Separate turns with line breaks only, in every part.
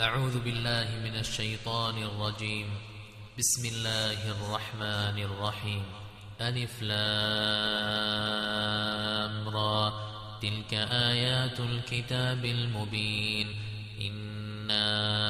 أعوذ بالله من الشيطان الرجيم. بسم الله الرحمن الرحيم. ألف لام را. تلك آيات الكتاب المبين. إنا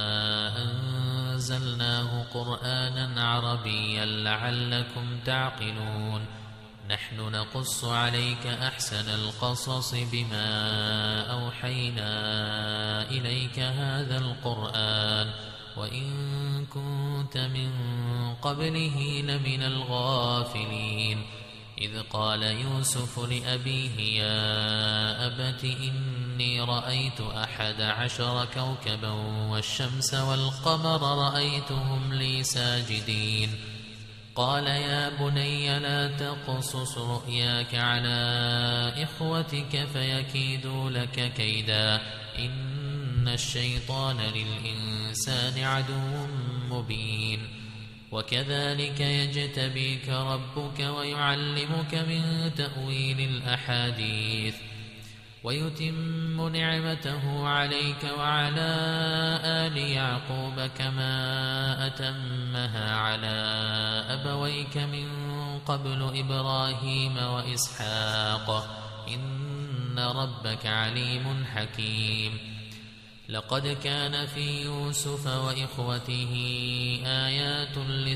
أنزلناه قرآنا عربيا لعلكم تعقلون. نحن نقص عليك أحسن القصص بما أوحينا إليك هذا القرآن وإن كنت من قبله لمن الغافلين. إذ قال يوسف لأبيه يا أبت إني رأيت 11 كوكبا والشمس والقمر رأيتهم لي ساجدين. قال يا بني لا تقصص رؤياك على إخوتك فيكيدوا لك كيدا إن الشيطان للإنسان عدو مبين. وكذلك يجتبيك ربك ويعلمك من تأويل الأحاديث ويتم نعمته عليك وعلى آل يعقوب كما أتمها على أبويك من قبل إبراهيم وإسحاق إن ربك عليم حكيم. لقد كان في يوسف وإخوته آيات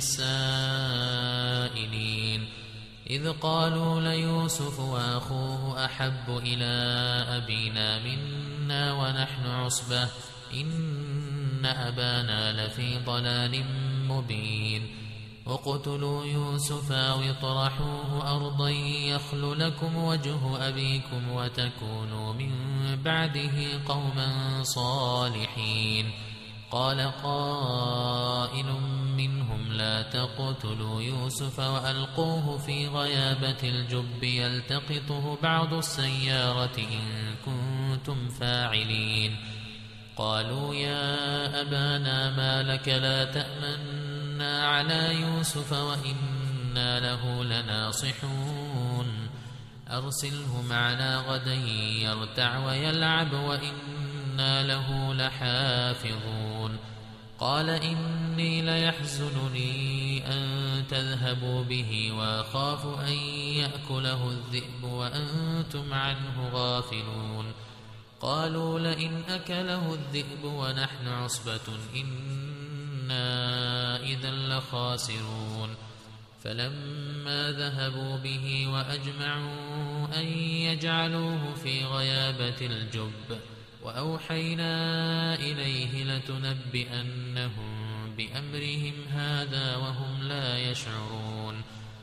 للسائلين إذ قالوا ليوسف وأخوه أحب إلى أبينا منا ونحن عصبة إن أبانا لفي ضلال مبين. اقتلوا يوسف أو اطرحوه أرضا يخل لكم وجه أبيكم وتكونوا من بعده قوما صالحين. قال قائل منهم لا تقتلوا يوسف وألقوه في غيابة الجب يلتقطه بعض السيارة إن كنتم فاعلين. قالوا يا أبانا ما لك لا تأمنا على يوسف وإنا له لناصحون. أرسله معنا غدا يرتع ويلعب وإنا له لحافظون. قال إني ليحزنني أن تذهبوا به وأخاف أن يأكله الذئب وأنتم عنه غافلون. قالوا لئن أكله الذئب ونحن عصبة إنا إذا لخاسرون. فلما ذهبوا به وأجمعوا أن يجعلوه في غيابة الجب وأوحينا إليه لتنبئنهم بأمرهم هذا وهم لا يشعرون.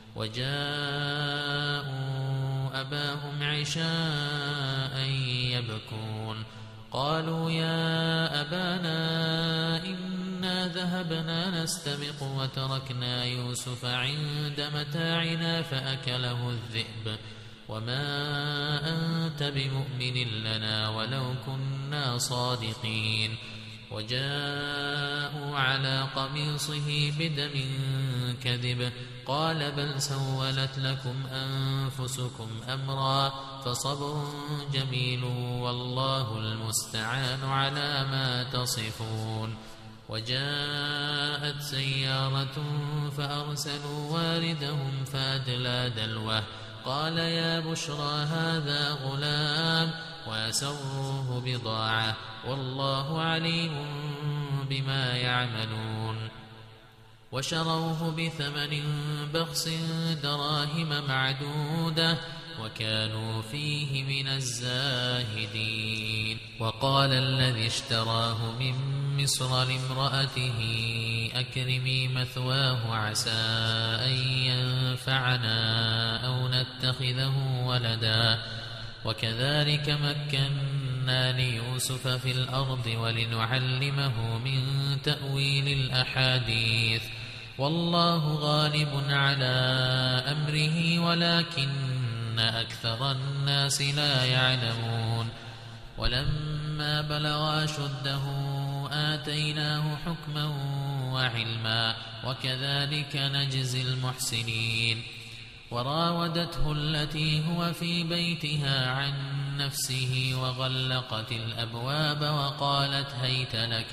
وجاءوا أباهم عشاء يبكون. قالوا يا أبانا إنا ذهبنا نستبق وتركنا يوسف عند متاعنا فأكله الذئب وما أنت بمؤمن لنا ولو كنا صادقين. وجاءوا على قميصه بدم كذب قال بل سولت لكم أنفسكم أمرا فصبر جميل والله المستعان على ما تصفون. وجاءت سيارة فأرسلوا واردهم فأدلى دلوه قال يا بشرى هذا غلام وأسروه بضاعة والله عليم بما يعملون. وشروه بثمن بخس دراهم معدودة وكانوا فيه من الزاهدين. وقال الذي اشتراه من مصر لامرأته أكرمي مثواه عسى أن ينفعنا أو نتخذه ولدا. وكذلك مكنا ليوسف في الأرض ولنعلمه من تأويل الأحاديث والله غالب على أمره ولكن أكثر الناس لا يعلمون. ولما بلغ أشده آتيناه حكما وعلما وكذلك نجزي المحسنين. وراودته التي هو في بيتها عن نفسه وغلقت الأبواب وقالت هيت لك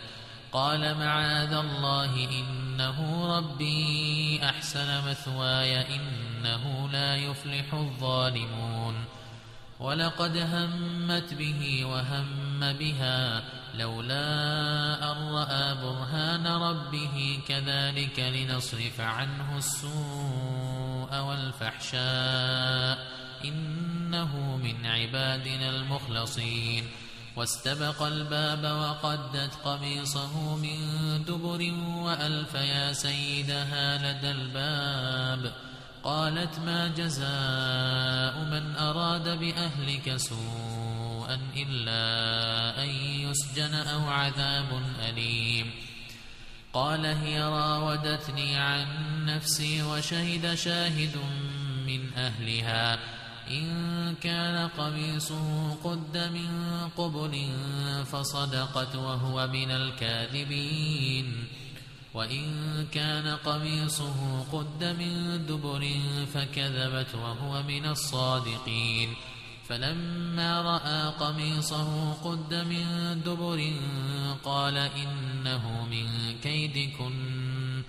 قال معاذ الله إنه ربي أحسن مثواي إنه لا يفلح الظالمون ولقد همت به وهم بها لولا أن رأى برهان ربه كذلك لنصرف عنه السوء والفحشاء إنه من عبادنا المخلصين واستبق الباب وقدت قميصه من دبر وألف يا سيدها لدى الباب قالت ما جزاء من أراد بأهلك سوءا إلا أن يسجن أو عذاب أليم قال هي راودتني عن نفسي وشهد شاهد من أهلها إن كان قميصه قد من قبل فصدقت وهو من الكاذبين وإن كان قميصه قد من دبر فكذبت وهو من الصادقين فلما رأى قميصه قد من دبر قال إنه من كيدكن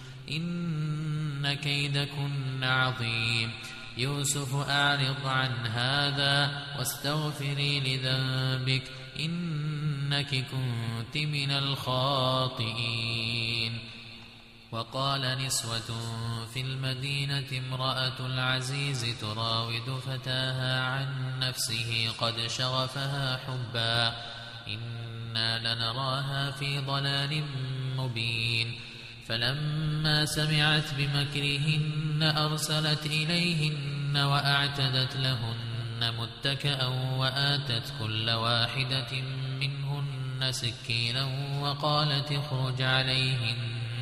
إن كيدكن عظيم يوسف أعرض عن هذا واستغفري لذنبك إنك كنت من الخاطئين وقال نسوة في المدينة امرأة العزيز تراود فتاها عن نفسه قد شغفها حبا إنا لنراها في ضلال مبين فلما سمعت بمكرهن أرسلت إليهن وأعتدت لهن متكأ وآتت كل واحدة منهن سكينا وقالت اخرج عليهن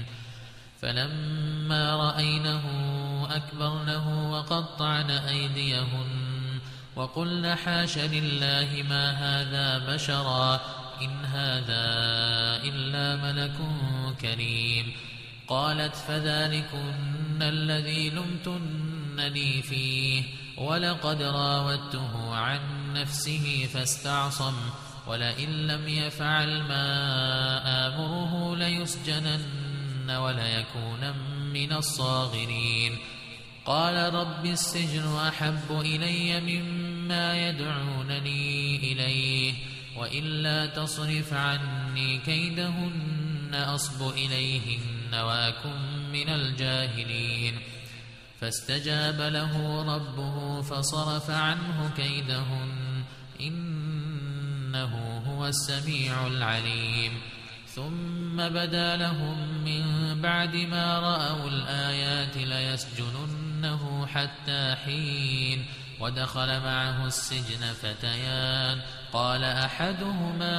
فلما رأينه أكبرنه وقطعن أيديهن وقلن حاش لله ما هذا بشرا إن هذا إلا ملك كريم قالت فذلكن الذي لمتنني فيه ولقد راودته عن نفسه فاستعصم ولئن لم يفعل ما آمره ليسجنن وليكون من الصاغرين قال رب السجن أحب إلي مما يدعونني إليه وإلا تصرف عني كيدهن أصب إليهن وأكن من الجاهلين فاستجاب له ربه فصرف عنه كيدهن إنه هو السميع العليم ثم بدا لهم من بعد ما رأوا الآيات ليسجننه حتى حين ودخل معه السجن فتيان قال أحدهما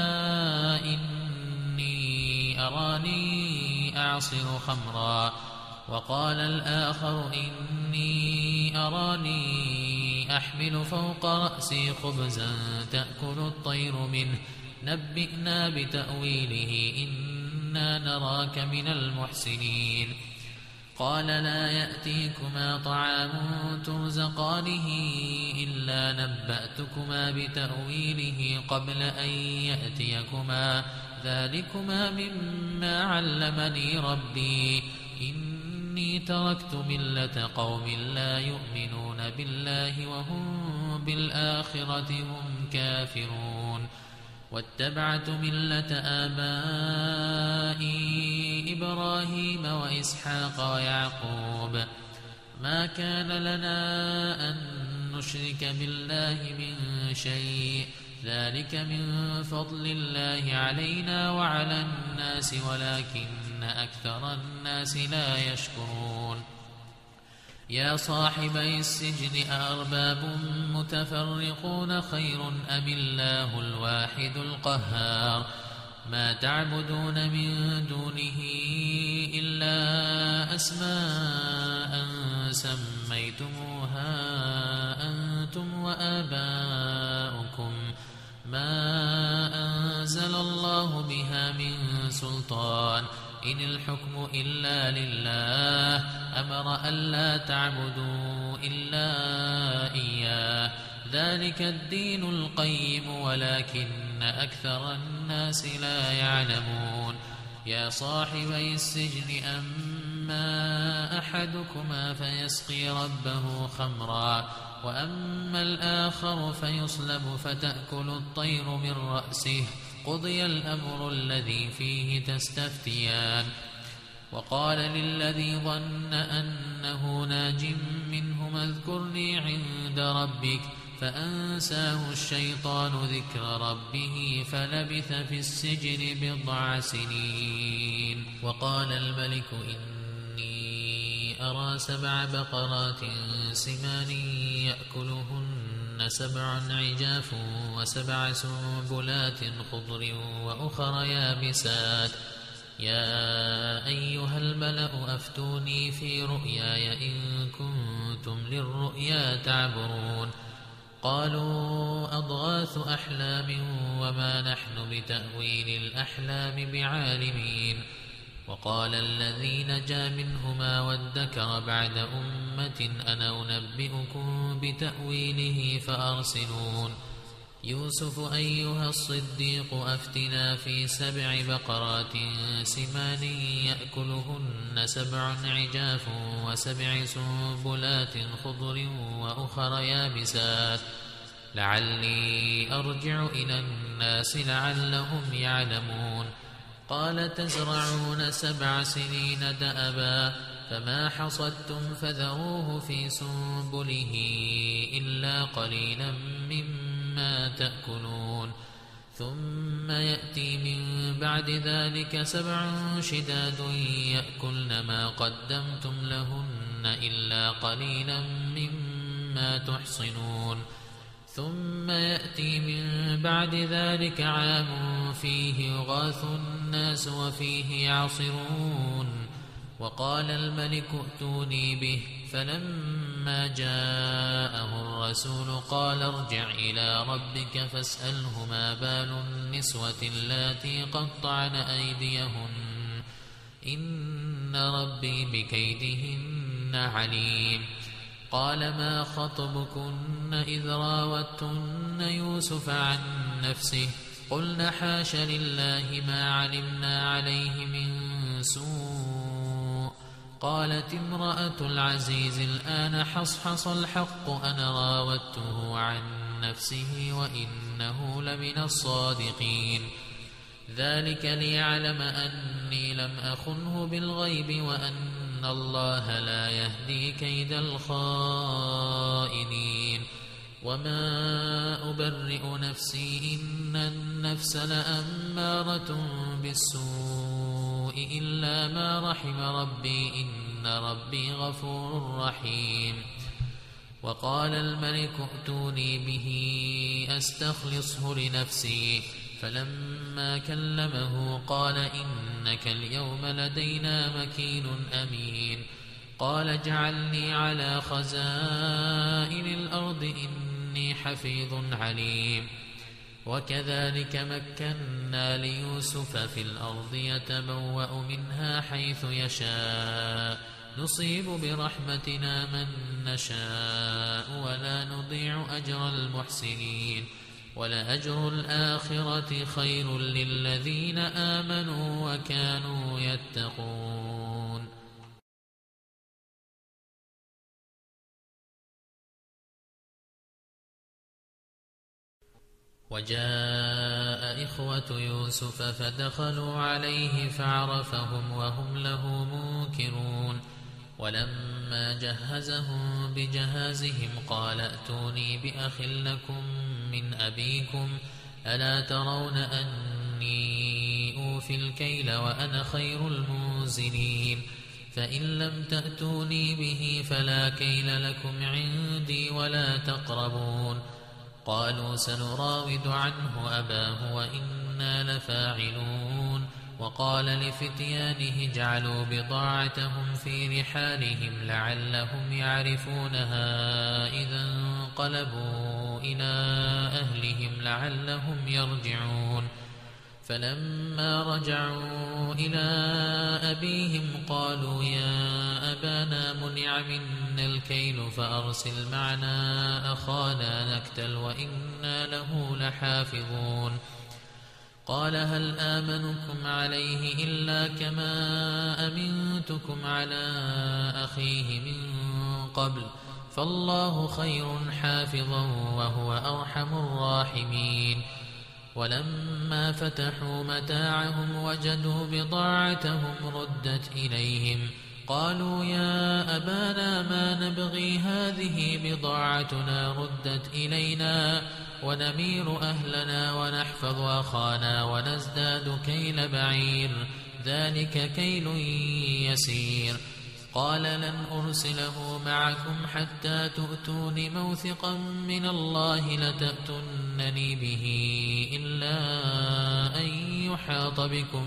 إني أراني أعصر خمرا وقال الآخر إني أراني أحمل فوق رأسي خبزا تأكل الطير منه نبئنا بتأويله إنا نراك من المحسنين قال لا يأتيكما طعام ترزقانه إلا نبأتكما بتأويله قبل أن يأتيكما ذلكما مما علمني ربي إني تركت ملة قوم لا يؤمنون بالله وهم بالآخرة هم كافرون واتبعت ملة آبائي إبراهيم وإسحاق ويعقوب ما كان لنا أن نشرك بالله من شيء ذلك من فضل الله علينا وعلى الناس ولكن أكثر الناس لا يشكرون يا صاحبي السجن أأرباب متفرقون خير أم الله الواحد القهار ما تعبدون من دونه إلا أسماء سميتموها أنتم وآباؤكم ما أنزل الله بها من سلطان إن الحكم إلا لله أمر ألا تعبدوا إلا إياه ذلك الدين القيم ولكن أكثر الناس لا يعلمون يا صاحبي السجن أما أحدكما فيسقي ربه خمرا وأما الآخر فيصلب فتأكل الطير من رأسه قضي الأمر الذي فيه تستفتيان. وقال للذي ظن أنه ناج منهما اذكرني عند ربك فأنساه الشيطان ذكر ربه فلبث في السجن 10 سنين. وقال الملك إني أرى 7 بقرات سمان يأكلهن 7 عجاف و7 سنبلات خضر وأخر يابسات يا أيها الملأ أفتوني في رؤياي إن كنتم للرؤيا تعبرون. قالوا أضغاث أحلام وما نحن بتأويل الأحلام بعالمين. وقال الذي نجا منهما وادكر بعد أمة أنا أنبئكم بتأويله فأرسلون. يوسف أيها الصديق أفتنا في 7 بقرات سمان يأكلهن 7 عجاف و7 سنبلات خضر وأخر يابسات لعلي أرجع إلى الناس لعلهم يعلمون. قال تزرعون 7 سنين دأبا فما حصدتم فذروه في سنبله إلا قليلا مما تأكلون. ثم يأتي من بعد ذلك 7 شداد يأكلن ما قدمتم لهن إلا قليلا مما تحصنون. ثم يأتي من بعد ذلك عام فيه يغاث الناس وفيه يعصرون. وقال الملك ائتوني به فلما جاءه الرسول قال ارجع إلى ربك فاسأله ما بال النسوة اللاتي قطعن أيديهن إن ربي بكيدهن عليم. قال ما خطبكن إذ راوتن يوسف عن نفسه قلن حاش لله ما علمنا عليه من سوء. قالت امرأة العزيز الآن حصحص الحق أنا راودته عن نفسه وإنه لمن الصادقين. ذلك ليعلم أني لم أخنه بالغيب وأن الله لا يهدي كيد الخائنين. وما أبرئ نفسي إن النفس لأمارة بالسوء إلا ما رحم ربي إن ربي غفور رحيم. وقال الملك ائتوني به أستخلصه لنفسي فلما كلمه قال إنك اليوم لدينا مكين أمين. قال اجعلني على خزائن الأرض إني حفيظ عليم. وكذلك مكنا ليوسف في الأرض يتبوأ منها حيث يشاء نصيب برحمتنا من نشاء ولا نضيع أجر المحسنين. ولأجر الآخرة خير للذين آمنوا وكانوا يتقون. وجاء إخوة يوسف فدخلوا عليه فعرفهم وهم له منكرون. ولما جهزهم بجهازهم قال ائتوني بأخ لكم من أبيكم ألا ترون أني أوفي الكيل وأنا خير المنزلين. فإن لم تأتوني به فلا كيل لكم عندي ولا تقربون. قالوا سنراود عنه أباه وإنا لفاعلون. وقال لفتيانه اجعلوا بضاعتهم في رحالهم لعلهم يعرفونها إذا انقلبوا إلى أهلهم لعلهم يرجعون. فلما رجعوا إلى أبيهم قالوا يا أبانا منع منا الكيل فأرسل معنا أخانا نكتل وإنا له لحافظون. قال هل آمنكم عليه إلا كما أمنتكم على أخيه من قبل فالله خير حافظا وهو أرحم الراحمين ولما فتحوا متاعهم وجدوا بضاعتهم ردت إليهم قالوا يا أبانا ما نبغي هذه بضاعتنا ردت إلينا ونمير أهلنا ونحفظ أخانا ونزداد كيل بعير ذلك كيل يسير قال لن أرسله معكم حتى تؤتون موثقا من الله لتأتونني به إلا أن يحاط بكم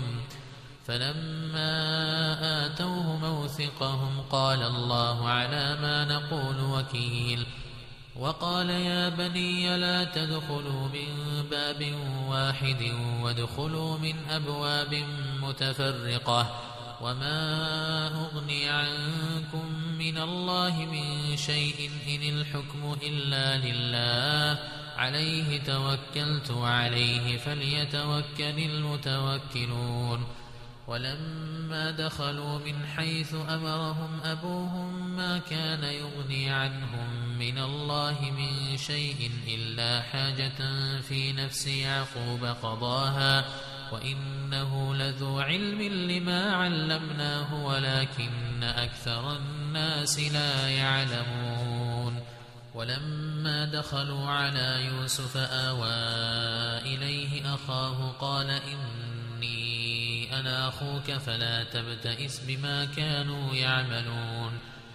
فلما آتوه موثقهم قال الله على ما نقول وكيل وقال يا بني لا تدخلوا من باب واحد وادخلوا من أبواب متفرقة وما أغني عنكم من الله من شيء إن الحكم إلا لله عليه توكلت وعليه فليتوكل المتوكلون ولما دخلوا من حيث أمرهم أبوهم ما كان يغني عنهم من الله من شيء إلا حاجة في نفس يعقوب قضاها وإنه لذو علم لما علمناه ولكن أكثر الناس لا يعلمون ولما دخلوا على يوسف آوى إليه أخاه قال إني أنا أخوك فلا تبتئس بما كانوا يعملون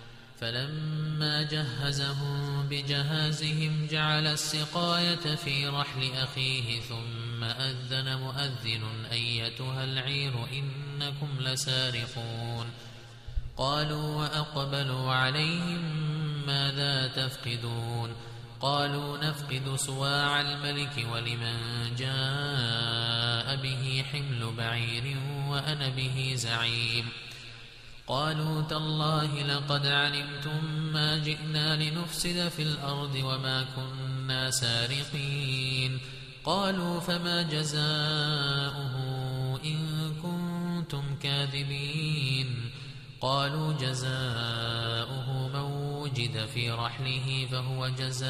فلما جهزهم بجهازهم جعل السقاية في رحل أخيه ثم أذن مؤذن أيتها العير إنكم لسارقون قالوا وأقبلوا عليهم ماذا تفقدون قالوا نفقد صواع الملك ولمن جاء به حمل بعير وأنا به زعيم قالوا تالله لقد علمتم ما جئنا لنفسد في الأرض وما كنا سارقين قالوا فما جزاؤه إن كنتم كاذبين قالوا جزاؤه من وجد في رحله فهو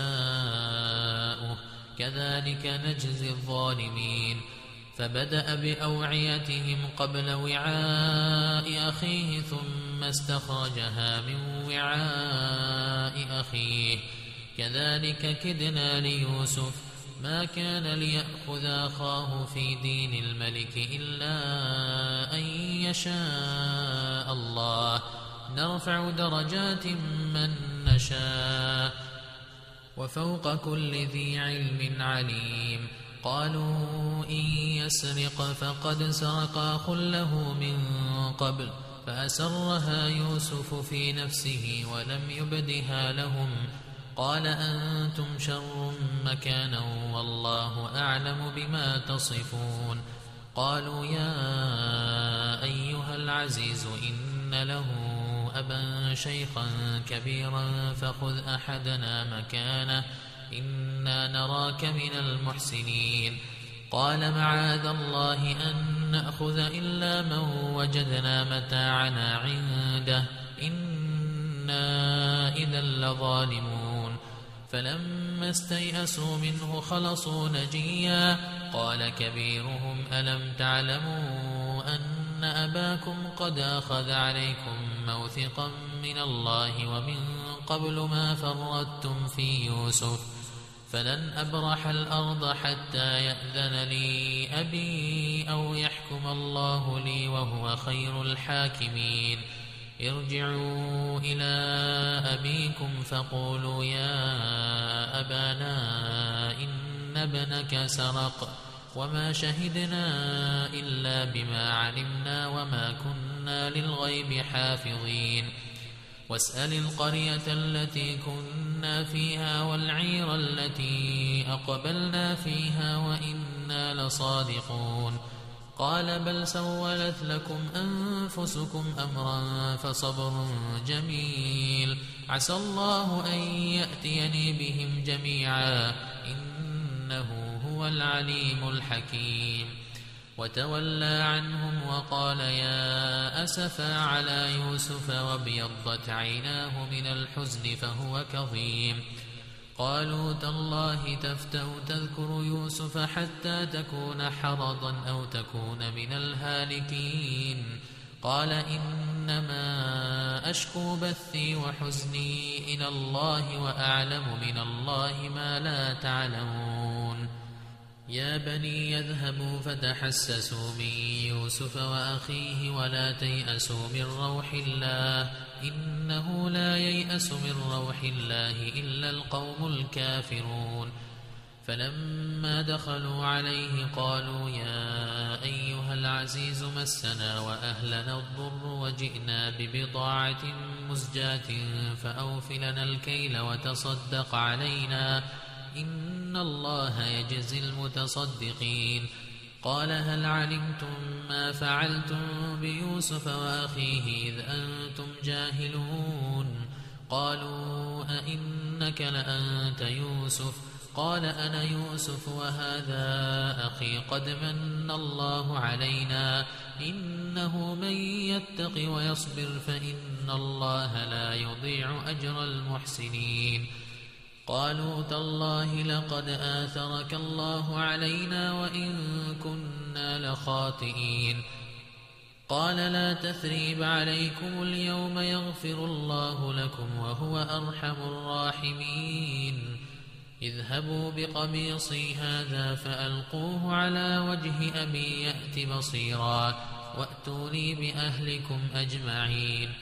جزاؤه كذلك نجزي الظالمين فبدأ بأوعيتهم قبل وعاء أخيه ثم استخرجها من وعاء أخيه كذلك كدنا ليوسف ما كان ليأخذ أخاه في دين الملك إلا أن يشاء الله نرفع درجات من نشاء وفوق كل ذي علم عليم قالوا إن يسرق فقد سرق أخ له من قبل فأسرها يوسف في نفسه ولم يبدها لهم قال أنتم شر مكانا والله أعلم بما تصفون قالوا يا أيها العزيز إن له أبا شيخا كبيرا فخذ أحدنا مكانه إنا نراك من المحسنين قال معاذ الله أن نأخذ إلا من وجدنا متاعنا عنده إنا إذا لظالمون فلما استيئسوا منه خلصوا نجيا قال كبيرهم ألم تعلموا أن أباكم قد أخذ عليكم موثقا من الله ومن قبل ما فرطتم في يوسف فلن أبرح الأرض حتى يأذن لي أبي أو يحكم الله لي وهو خير الحاكمين ارجعوا إلى أبيكم فقولوا يا أبانا إن ابنك سرق وما شهدنا إلا بما علمنا وما كنا للغيب حافظين واسأل القرية التي كنا فيها والعير التي أقبلنا فيها وإنا لصادقون قال بل سولت لكم أنفسكم أمرا فصبر جميل عسى الله أن يأتيني بهم جميعا إنه هو العليم الحكيم وتولى عنهم وقال يا أسفا على يوسف وابيضت عيناه من الحزن فهو كظيم. قالوا تالله تفتأ تذكر يوسف حتى تكون حرضا أو تكون من الهالكين. قال إنما أشكو بثي وحزني إلى الله وأعلم من الله ما لا تعلمون. يا بني يذهبوا فتحسسوا من يوسف وأخيه ولا تيأسوا من روح الله إنه لا ييأس من روح الله إلا القوم الكافرون. فلما دخلوا عليه قالوا يا أيها العزيز مسنا وأهلنا الضر وجئنا ببضاعة مزجاة فأوف لنا الكيل وتصدق علينا إن الله يجزي المتصدقين. قال هل علمتم ما فعلتم بيوسف وأخيه إذ أنتم جاهلون؟ قالوا أئنك لأنت يوسف؟ قال أنا يوسف وهذا أخي قد من الله علينا إنه من يتق ويصبر فإن الله لا يضيع أجر المحسنين. قالوا تالله لقد آثرك الله علينا وإن كنا لخاطئين. قال لا تثريب عليكم اليوم يغفر الله لكم وهو أرحم الراحمين. اذهبوا بقميصي هذا فألقوه على وجه أبي يأت بصيرا وأتوني بأهلكم أجمعين.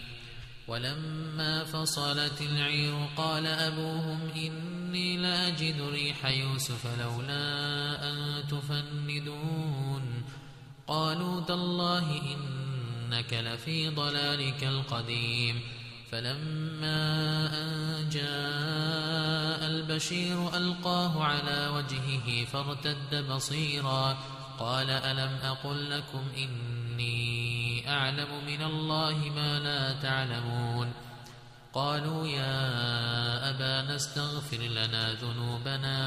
ولما فصلت العير قال أبوهم إني لأجد ريح يوسف لولا أن تفندون. قالوا تالله إنك لفي ضلالك القديم. فلما أن جاء البشير ألقاه على وجهه فارتد بصيرا قال ألم أقل لكم إني أعلم من الله ما لا تعلمون. قالوا يا أبانا استغفر لنا ذنوبنا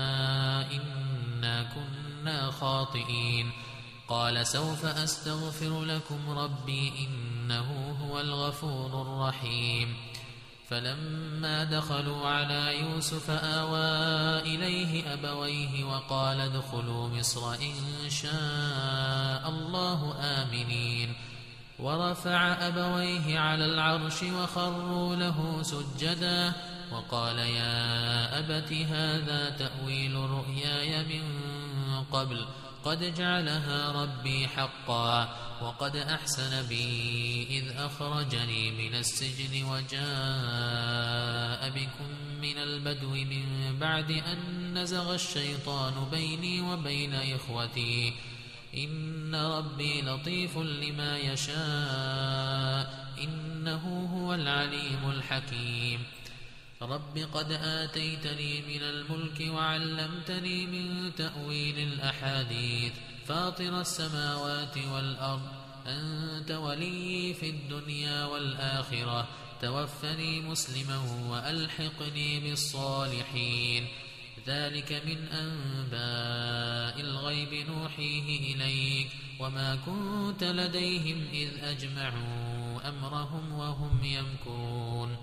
إنا كنا خاطئين. قال سوف أستغفر لكم ربي إنه هو الغفور الرحيم. فلما دخلوا على يوسف آوى إليه أبويه وقال ادخلوا مصر إن شاء الله آمنين. ورفع أبويه على العرش وخروا له سجدا وقال يا أبت هذا تأويل رؤياي من قبل قد جعلها ربي حقا وقد أحسن بي إذ أخرجني من السجن وجاء بكم من البدو من بعد أن نزغ الشيطان بيني وبين إخوتي إن ربي لطيف لما يشاء إنه هو العليم الحكيم. رب قد آتيتني من الملك وعلمتني من تأويل الأحاديث فاطر السماوات والأرض أنت ولي في الدنيا والآخرة توفني مسلما وألحقني بالصالحين. ذلك من أنباء الغيب نوحيه إليك وما كنت لديهم إذ أجمعوا أمرهم وهم يمكرون.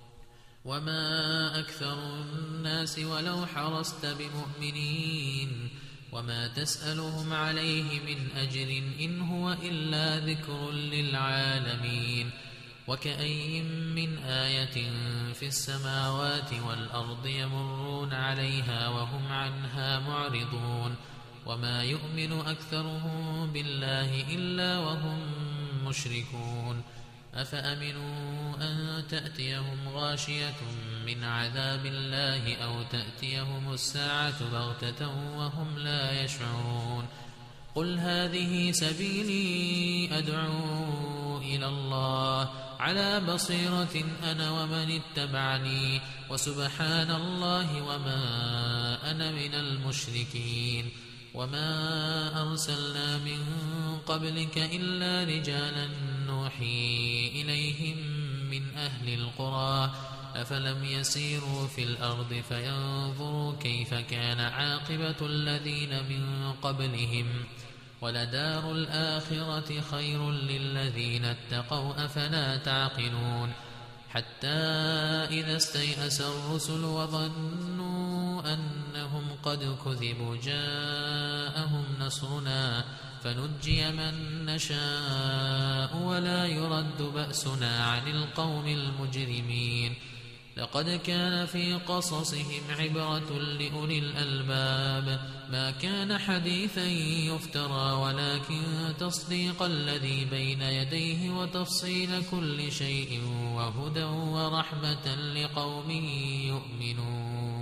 وما أكثر الناس ولو حرصت بمؤمنين وما تسألهم عليه من أجر إن هو إلا ذكر للعالمين. وكأي من آية في السماوات والأرض يمرون عليها وهم عنها معرضون وما يؤمن أكثرهم بالله إلا وهم مشركون. أفأمنوا أن تأتيهم غاشية من عذاب الله أو تأتيهم الساعة بغتة وهم لا يشعرون. قل هذه سبيلي أدعو إلى الله على بصيرة أنا ومن اتبعني وسبحان الله وما أنا من المشركين. وما أرسلنا من قبلك إلا رجالا نوحي إليهم من أهل القرى أفلم يسيروا في الأرض فينظروا كيف كان عاقبة الذين من قبلهم ولدار الآخرة خير للذين اتقوا أفلا تعقلون حتى إذا استيأس الرسل وظنوا أنهم قد كذبوا جاءهم نصرنا فنجي من نشاء ولا يرد بأسنا عن القوم المجرمين لقد كان في قصصهم عبرة لأولي الألباب ما كان حديثا يفترى ولكن تصديق الذي بين يديه وتفصيل كل شيء وهدى ورحمة لقوم يؤمنون